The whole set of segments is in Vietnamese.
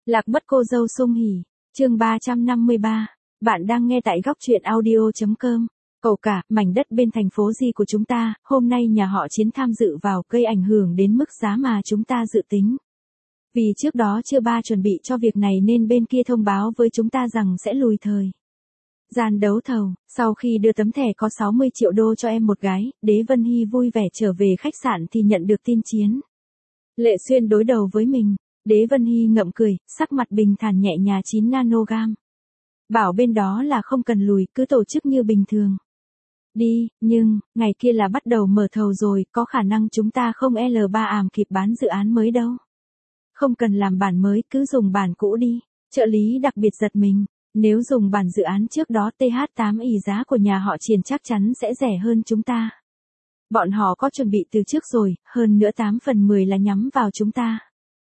Lạc mất cô dâu sung hỉ. Chương 353. Bạn đang nghe tại góc truyện audio.com. Cậu cả, mảnh đất bên thành phố Di của chúng ta, hôm nay nhà họ Chiến tham dự vào gây ảnh hưởng đến mức giá mà chúng ta dự tính. Vì trước đó chưa ba chuẩn bị cho việc này nên bên kia thông báo với chúng ta rằng sẽ lùi thời gian đấu thầu. Sau khi đưa tấm thẻ có 60 triệu đô cho em một gái, Đế Vân Hy vui vẻ trở về khách sạn thì nhận được tin Chiến Lệ Xuyên đối đầu với mình. Đế Vân Hy ngậm cười, sắc mặt bình thản nhẹ nhàng 9 nanogam. Bảo bên đó là không cần lùi, cứ tổ chức như bình thường. Đi, nhưng, ngày kia là bắt đầu mở thầu rồi, có khả năng chúng ta không L3 ảm kịp bán dự án mới đâu. Không cần làm bản mới, cứ dùng bản cũ đi. Trợ lý đặc biệt giật mình. Nếu dùng bản dự án trước đó TH8 ỷ giá của nhà họ Triển chắc chắn sẽ rẻ hơn chúng ta. Bọn họ có chuẩn bị từ trước rồi, hơn nữa 8/10 là nhắm vào chúng ta.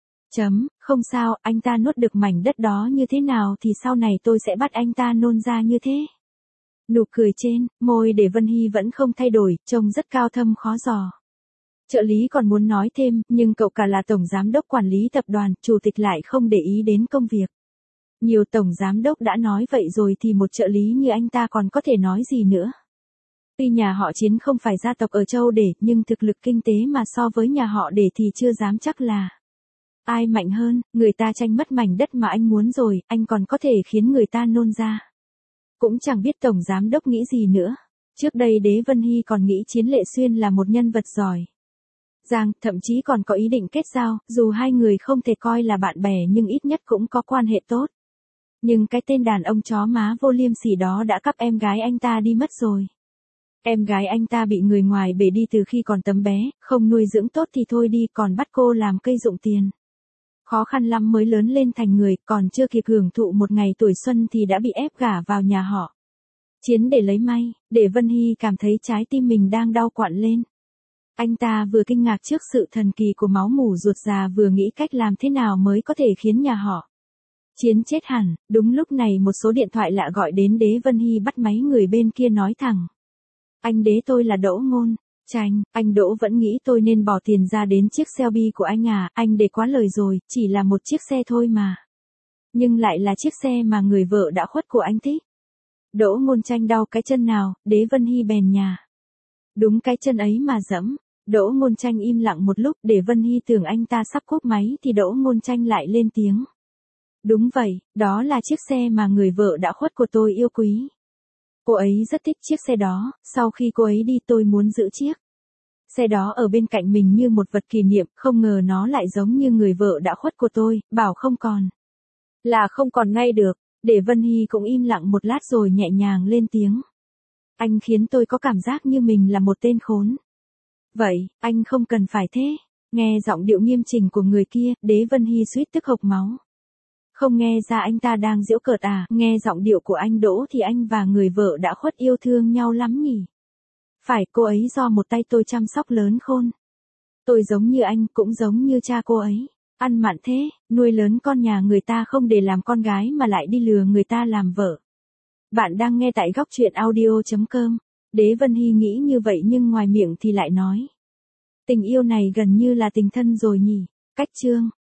Không sao, anh ta nuốt được mảnh đất đó như thế nào thì sau này tôi sẽ bắt anh ta nôn ra như thế. Nụ cười trên môi để Vân Hy vẫn không thay đổi, trông rất cao thâm khó dò. Trợ lý còn muốn nói thêm, nhưng cậu cả là tổng giám đốc quản lý tập đoàn, chủ tịch lại không để ý đến công việc. Nhiều tổng giám đốc đã nói vậy rồi thì một trợ lý như anh ta còn có thể nói gì nữa. Tuy nhà họ Chiến không phải gia tộc ở châu Để, nhưng thực lực kinh tế mà so với nhà họ Để thì chưa dám chắc là ai mạnh hơn. Người ta tranh mất mảnh đất mà anh muốn rồi, anh còn có thể khiến người ta nôn ra. Cũng chẳng biết tổng giám đốc nghĩ gì nữa. Trước đây Đế Vân Hy còn nghĩ Chiến Lệ Xuyên là một nhân vật giỏi thậm chí còn có ý định kết giao, dù hai người không thể coi là bạn bè nhưng ít nhất cũng có quan hệ tốt. Nhưng cái tên đàn ông chó má vô liêm sỉ đó đã cắp em gái anh ta đi mất rồi. Em gái anh ta bị người ngoài bể đi từ khi còn tấm bé, không nuôi dưỡng tốt thì thôi đi, còn bắt cô làm cây dụng tiền. Khó khăn lắm mới lớn lên thành người, còn chưa kịp hưởng thụ một ngày tuổi xuân thì đã bị ép gả vào nhà họ Chiến để lấy may. Để Vân Hy cảm thấy trái tim mình đang đau quặn lên. Anh ta vừa kinh ngạc trước sự thần kỳ của máu mủ ruột già, vừa nghĩ cách làm thế nào mới có thể khiến nhà họ Chiến chết hẳn. Đúng lúc này một số điện thoại lạ gọi đến. Đế Vân Hy bắt máy, người bên kia nói thẳng: Anh Đế, tôi là Đỗ Ngôn Tranh. Anh Đỗ vẫn nghĩ tôi nên bỏ tiền ra đến chiếc Shelby của anh à? Anh Đế quá lời rồi, chỉ là một chiếc xe thôi mà. Nhưng lại là chiếc xe mà người vợ đã khuất của anh thích. Đỗ Ngôn Tranh đau cái chân nào? Đế Vân Hy bèn nhà. Đúng cái chân ấy mà dẫm. Đỗ Ngôn Tranh im lặng một lúc, để Vân Hy tưởng anh ta sắp cúp máy thì Đỗ Ngôn Tranh lại lên tiếng. Đúng vậy, đó là chiếc xe mà người vợ đã khuất của tôi yêu quý. Cô ấy rất thích chiếc xe đó, sau khi cô ấy đi tôi muốn giữ chiếc xe đó ở bên cạnh mình như một vật kỷ niệm, không ngờ nó lại giống như người vợ đã khuất của tôi, bảo không còn là không còn ngay được. Để Vân Hy cũng im lặng một lát rồi nhẹ nhàng lên tiếng. Anh khiến tôi có cảm giác như mình là một tên khốn. Vậy, anh không cần phải thế. Nghe giọng điệu nghiêm chỉnh của người kia, Đế Vân Hy suýt tức hộc máu. Không nghe ra anh ta đang giễu cợt à? Nghe giọng điệu của anh Đỗ thì anh và người vợ đã khuất yêu thương nhau lắm nhỉ? Phải, cô ấy do một tay tôi chăm sóc lớn khôn. Tôi giống như anh, cũng giống như cha cô ấy. Ăn mặn thế, nuôi lớn con nhà người ta không để làm con gái mà lại đi lừa người ta làm vợ. Bạn đang nghe tại góc truyện audio.com. Đế Vân Hy nghĩ như vậy nhưng ngoài miệng thì lại nói. Tình yêu này gần như là tình thân rồi nhỉ? Cách chương